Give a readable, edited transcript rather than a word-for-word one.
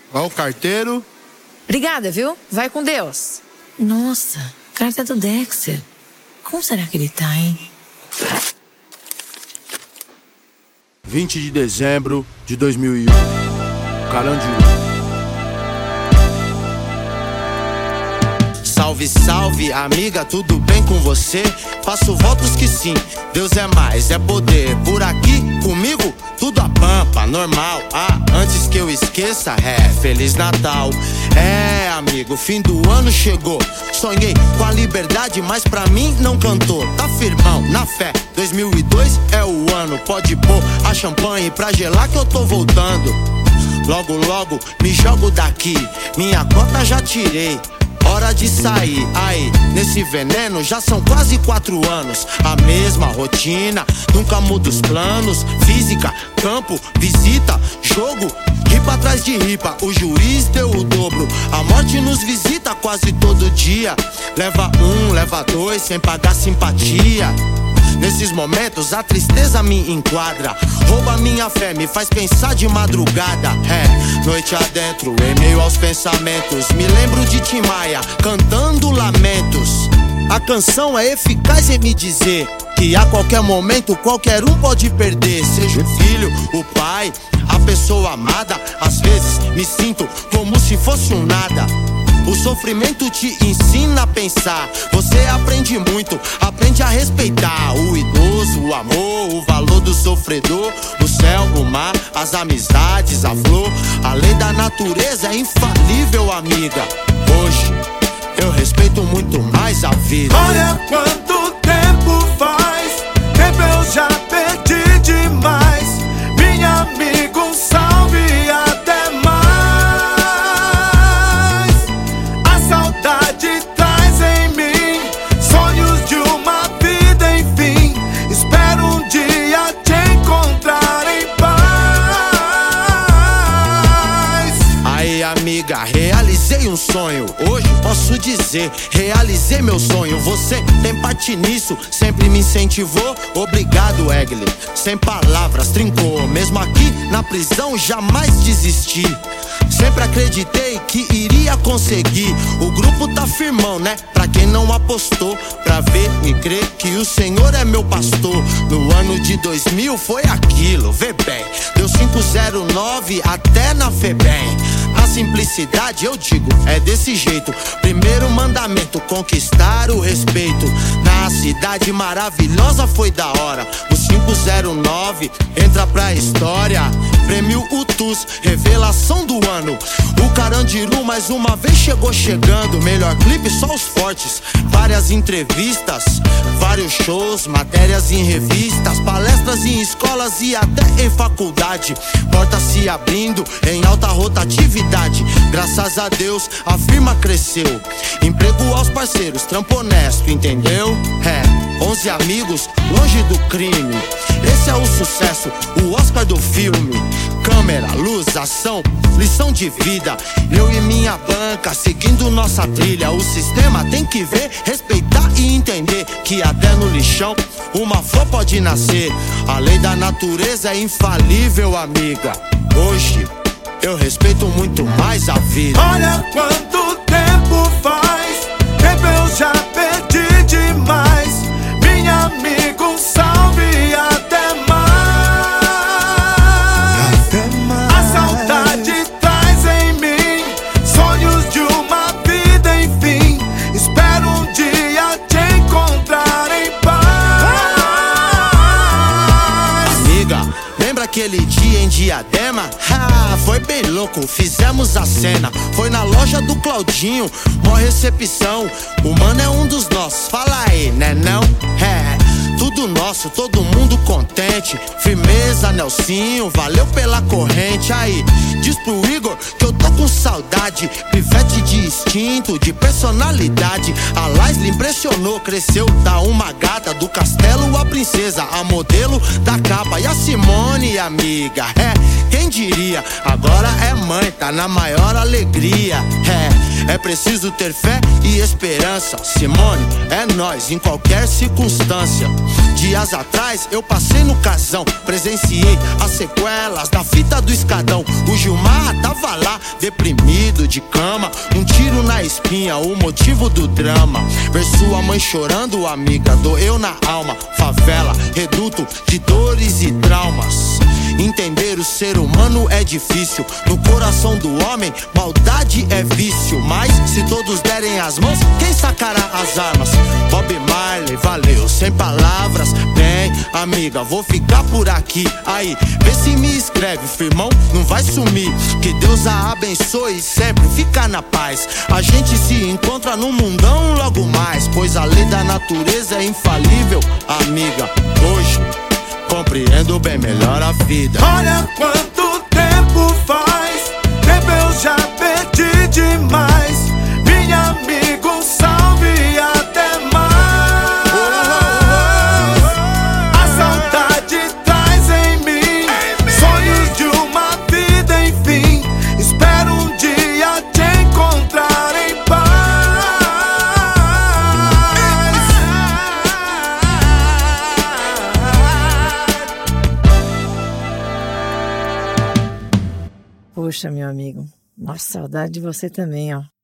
Ó o carteiro. Obrigada, viu? Vai com Deus. Nossa, carta do Dexter. Como será que ele tá, hein? 20 de dezembro de 2001. Carandiru. Salve, salve, amiga, tudo bem com você? Faço votos que sim, Deus é mais, é poder. Por aqui, comigo, tudo a pampa, normal. Antes que eu esqueça, Feliz Natal. Amigo, fim do ano chegou. Sonhei com a liberdade, mas pra mim não cantou. Tá firmão, na fé, 2002 é o ano. Pode pôr a champanhe pra gelar que eu tô voltando. Logo, logo, me jogo daqui, minha cota já tirei. Hora de sair, aí, nesse veneno já são quase 4 anos. A mesma rotina, nunca muda os planos. Física, campo, visita, jogo, ripa atrás de ripa. O juiz deu o dobro, a morte nos visita quase todo dia. Leva 1, leva 2, sem pagar simpatia. Nesses momentos a tristeza me enquadra, rouba minha fé, me faz pensar de madrugada. Noite adentro, em meio aos pensamentos, me lembro de Tim Maia cantando lamentos. A canção é eficaz em me dizer que a qualquer momento qualquer um pode perder. Seja o filho, o pai, a pessoa amada. Às vezes me sinto como se fosse um nada. O sofrimento te ensina a pensar. Você aprende muito, aprende a respeitar o idoso, o amor, o valor do sofredor. O céu, o mar, as amizades, a flor. A lei da natureza é infalível, amiga. Hoje eu respeito muito mais a vida. Olha quanto tempo faz, tempo eu já perdi demais. Minha amiga, um salve e até mais. A saudade traz em mim sonhos de uma vida, enfim. Espero um dia te encontrar em paz. Aí, amiga, realizei um sonho. Hoje posso dizer, realizei meu sonho. Você tem parte nisso, sempre me incentivou. Obrigado, Egli, sem palavras, trincou. Mesmo aqui na prisão jamais desisti. Sempre acreditei que iria conseguir. O grupo tá firmão, né? Pra quem não apostou, pra ver e crer que o Senhor é meu pastor. No ano de 2000 foi aquilo, vê bem. Deu 509 até na Febem. A simplicidade, eu digo, é desse jeito. Primeiro mandamento, conquistar o respeito. Na cidade maravilhosa foi da hora. O 509 entra pra história. Prêmio UTUS, revelação do ano. O Carandiru mais uma vez chegou chegando. Melhor clipe, só os fortes. Várias entrevistas, vários shows, matérias em revistas, palestras em escolas e até em faculdade. Portas se abrindo em alta rotatividade. Graças a Deus a firma cresceu. Emprego aos parceiros, trampo honesto, entendeu? 11 amigos longe do crime. Esse é o sucesso, o Oscar do filme. Câmera, luz, ação, lição de vida. Eu e minha banca seguindo nossa trilha. O sistema tem que ver, respeitar e entender que até no lixão uma flor pode nascer. A lei da natureza é infalível, amiga. Hoje eu respeito muito mais a vida. Olha quanto tempo faz, tempo eu já perdi demais. Minha amiga, um salve e até mais. A saudade traz em mim sonhos de uma vida, enfim. Espero um dia te encontrar em paz. Amiga, lembra aquele dia em Diadema? Foi bem louco, fizemos a cena. Foi na loja do Claudinho, mó recepção. O mano é um dos nossos, fala aí, né não? Tudo nosso, todo mundo contente. Firmeza, Nelsinho, valeu pela corrente. Aí, diz pro Igor que eu tô com saudade. Pivete de instinto, de personalidade. A Laisla impressionou, cresceu da uma gata. Do castelo a princesa, a modelo da capa. E a Simone, amiga, quem diria? Agora é mãe, tá na maior alegria. É preciso ter fé e esperança. Simone, é nós em qualquer circunstância. Dias atrás eu passei no casão, presenciei as sequelas da fita do escadão. O Gilmar tava lá, deprimido de cama, um tiro na espinha, o motivo do drama. Ver sua mãe chorando, amiga, doeu na alma. Favela, reduto de dores e traumas. Entender o ser humano é difícil. No coração do homem, maldade é vício. Mas se todos derem as mãos, quem sacará as armas? Bob Marley, valeu, sem palavras. Bem, amiga, vou ficar por aqui. Aí, vê se me escreve, firmão, não vai sumir. Que Deus a abençoe sempre, fica na paz. A gente se encontra no mundão logo mais, pois a lei da natureza é infalível, amiga. Hoje compreendo bem melhor a vida. Olha quanto tempo faz, tempo eu já perdi demais. Minha amiga, um salve e até mais. A saudade traz em mim sonhos de uma vida, enfim. Espero um dia te encontrar em paz. Poxa, meu amigo, nossa, saudade de você também, ó.